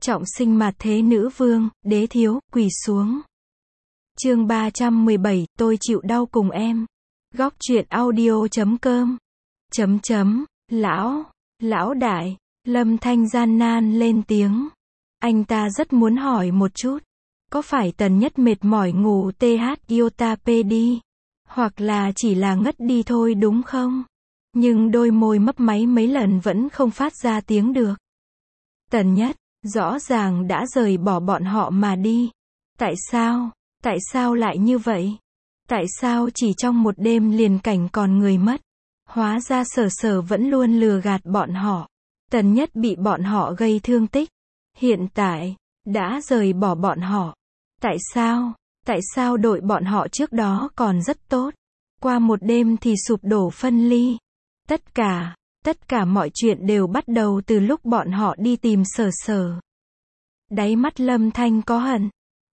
Trọng sinh mạt thế nữ vương, đế thiếu, quỳ xuống. Chương 317, tôi chịu đau cùng em. Góc truyện audio.com. Lão đại, Lâm Thanh gian nan lên tiếng. Anh ta rất muốn hỏi một chút. Có phải Tần Nhất mệt mỏi ngủ iota đi? Hoặc là chỉ là ngất đi thôi đúng không? Nhưng đôi môi mấp máy mấy lần vẫn không phát ra tiếng được. Tần Nhất, rõ ràng đã rời bỏ bọn họ mà đi. Tại sao? Tại sao lại như vậy? Tại sao chỉ trong một đêm liền cảnh còn người mất? Hóa ra Sở vẫn luôn lừa gạt bọn họ. Tần Nhất bị bọn họ gây thương tích. Hiện tại, đã rời bỏ bọn họ. Tại sao? Tại sao đội bọn họ trước đó còn rất tốt? Qua một đêm thì sụp đổ phân ly. Tất cả mọi chuyện đều bắt đầu từ lúc bọn họ đi tìm Sở. Đáy mắt Lâm Thanh có hận.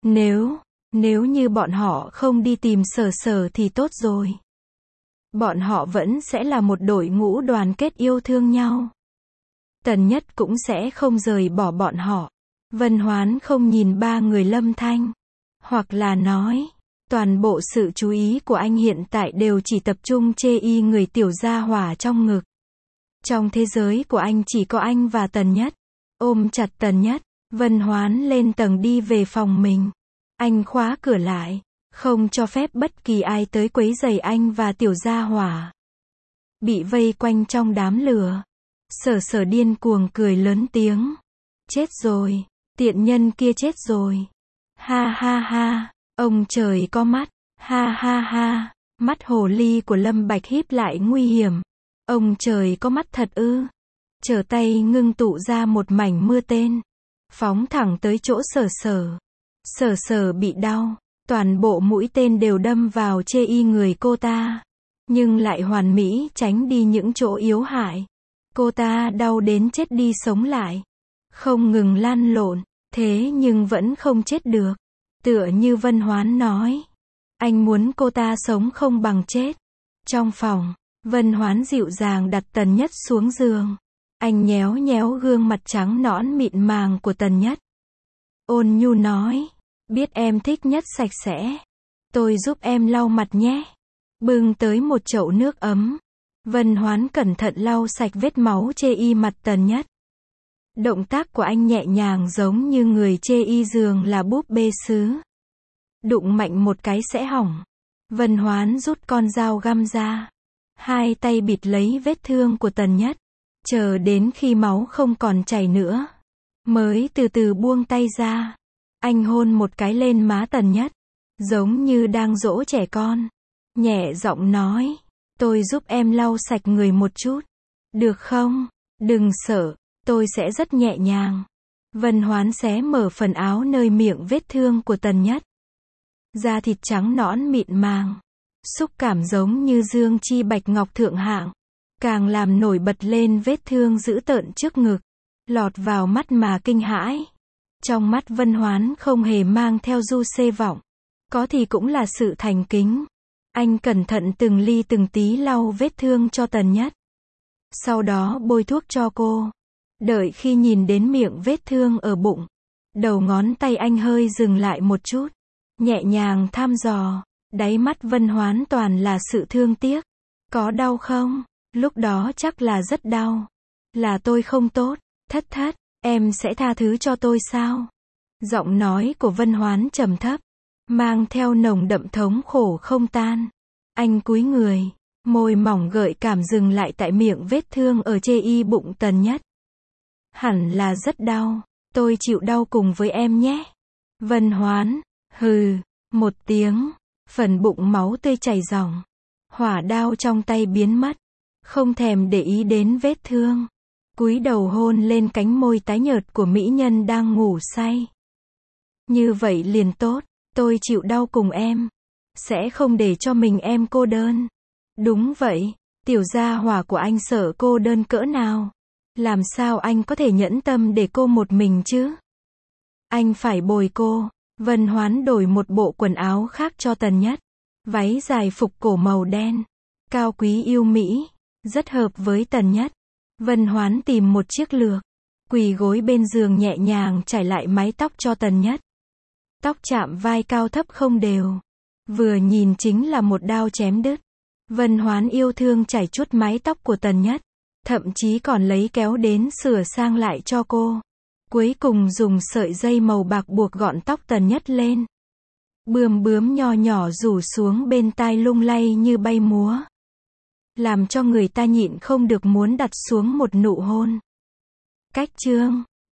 Nếu như bọn họ không đi tìm Sở thì tốt rồi. Bọn họ vẫn sẽ là một đội ngũ đoàn kết yêu thương nhau. Tần Nhất cũng sẽ không rời bỏ bọn họ. Vân Hoán không nhìn ba người Lâm Thanh. Hoặc là nói, toàn bộ sự chú ý của anh hiện tại đều chỉ tập trung chê y người tiểu gia hỏa trong ngực. Trong thế giới của anh chỉ có anh và Tần Nhất. Ôm chặt Tần Nhất, Vân Hoán lên tầng đi về phòng mình. Anh khóa cửa lại, không cho phép bất kỳ ai tới quấy rầy anh và tiểu gia hỏa. Bị vây quanh trong đám lửa. Sở điên cuồng cười lớn tiếng. Chết rồi, tiện nhân kia chết rồi. Ha ha ha, ông trời có mắt. Ha ha ha, mắt hồ ly của Lâm Bạch híp lại nguy hiểm. Ông trời có mắt thật ư? Trở tay ngưng tụ ra một mảnh mưa tên. Phóng thẳng tới chỗ Sở. Sở bị đau. Toàn bộ mũi tên đều đâm vào chê y người cô ta. Nhưng lại hoàn mỹ tránh đi những chỗ yếu hại. Cô ta đau đến chết đi sống lại. Không ngừng lăn lộn. Thế nhưng vẫn không chết được. Tựa như Vân Hoán nói. Anh muốn cô ta sống không bằng chết. Trong phòng, Vân Hoán dịu dàng đặt Tần Nhất xuống giường. Anh nhéo nhéo gương mặt trắng nõn mịn màng của Tần Nhất. Ôn nhu nói. Biết em thích nhất sạch sẽ. Tôi giúp em lau mặt nhé. Bưng tới một chậu nước ấm. Vân Hoán cẩn thận lau sạch vết máu chê y mặt Tần Nhất. Động tác của anh nhẹ nhàng giống như người chê y giường là búp bê sứ. Đụng mạnh một cái sẽ hỏng. Vân Hoán rút con dao găm ra. Hai tay bịt lấy vết thương của Tần Nhất. Chờ đến khi máu không còn chảy nữa. Mới từ từ buông tay ra. Anh hôn một cái lên má Tần Nhất. Giống như đang dỗ trẻ con. Nhẹ giọng nói. Tôi giúp em lau sạch người một chút. Được không? Đừng sợ. Tôi sẽ rất nhẹ nhàng. Vân Hoán xé mở phần áo nơi miệng vết thương của Tần Nhất. Da thịt trắng nõn mịn màng. Xúc cảm giống như dương chi bạch ngọc thượng hạng. Càng làm nổi bật lên vết thương dữ tợn trước ngực. Lọt vào mắt mà kinh hãi. Trong mắt Vân Hoán không hề mang theo du xê vọng. Có thì cũng là sự thành kính. Anh cẩn thận từng ly từng tí lau vết thương cho Tần Nhất. Sau đó bôi thuốc cho cô. Đợi khi nhìn đến miệng vết thương ở bụng. Đầu ngón tay anh hơi dừng lại một chút. Nhẹ nhàng thăm dò. Đáy mắt Vân Hoán toàn là sự thương tiếc. Có đau không? Lúc đó chắc là rất đau. Là tôi không tốt. Thất, em sẽ tha thứ cho tôi sao? Giọng nói của Vân Hoán trầm thấp. Mang theo nồng đậm thống khổ không tan. Anh cúi người. Môi mỏng gợi cảm dừng lại tại miệng vết thương ở chê y bụng Tần Nhất. Hẳn là rất đau. Tôi chịu đau cùng với em nhé. Vân Hoán. Hừ. Một tiếng. Phần bụng máu tươi chảy ròng. Hỏa đao trong tay biến mất. Không thèm để ý đến vết thương. Cúi đầu hôn lên cánh môi tái nhợt của mỹ nhân đang ngủ say. Như vậy liền tốt. Tôi chịu đau cùng em. Sẽ không để cho mình em cô đơn. Đúng vậy. Tiểu gia hỏa của anh Sở cô đơn cỡ nào. Làm sao anh có thể nhẫn tâm để cô một mình chứ? Anh phải bồi cô. Vân Hoán đổi một bộ quần áo khác cho Tần Nhất. Váy dài phục cổ màu đen. Cao quý yêu mỹ. Rất hợp với Tần Nhất. Vân Hoán tìm một chiếc lược. quỳ gối bên giường nhẹ nhàng trải lại mái tóc cho Tần Nhất. Tóc chạm vai cao thấp không đều. Vừa nhìn chính là một đao chém đứt. Vân Hoán yêu thương chải chuốt mái tóc của Tần Nhất. Thậm chí còn lấy kéo đến sửa sang lại cho cô. Cuối cùng dùng sợi dây màu bạc buộc gọn tóc Tần Nhất lên. Bướm bướm nho nhỏ rủ xuống bên tai lung lay như bay múa. Làm cho người ta nhịn không được muốn đặt xuống một nụ hôn. Cách chương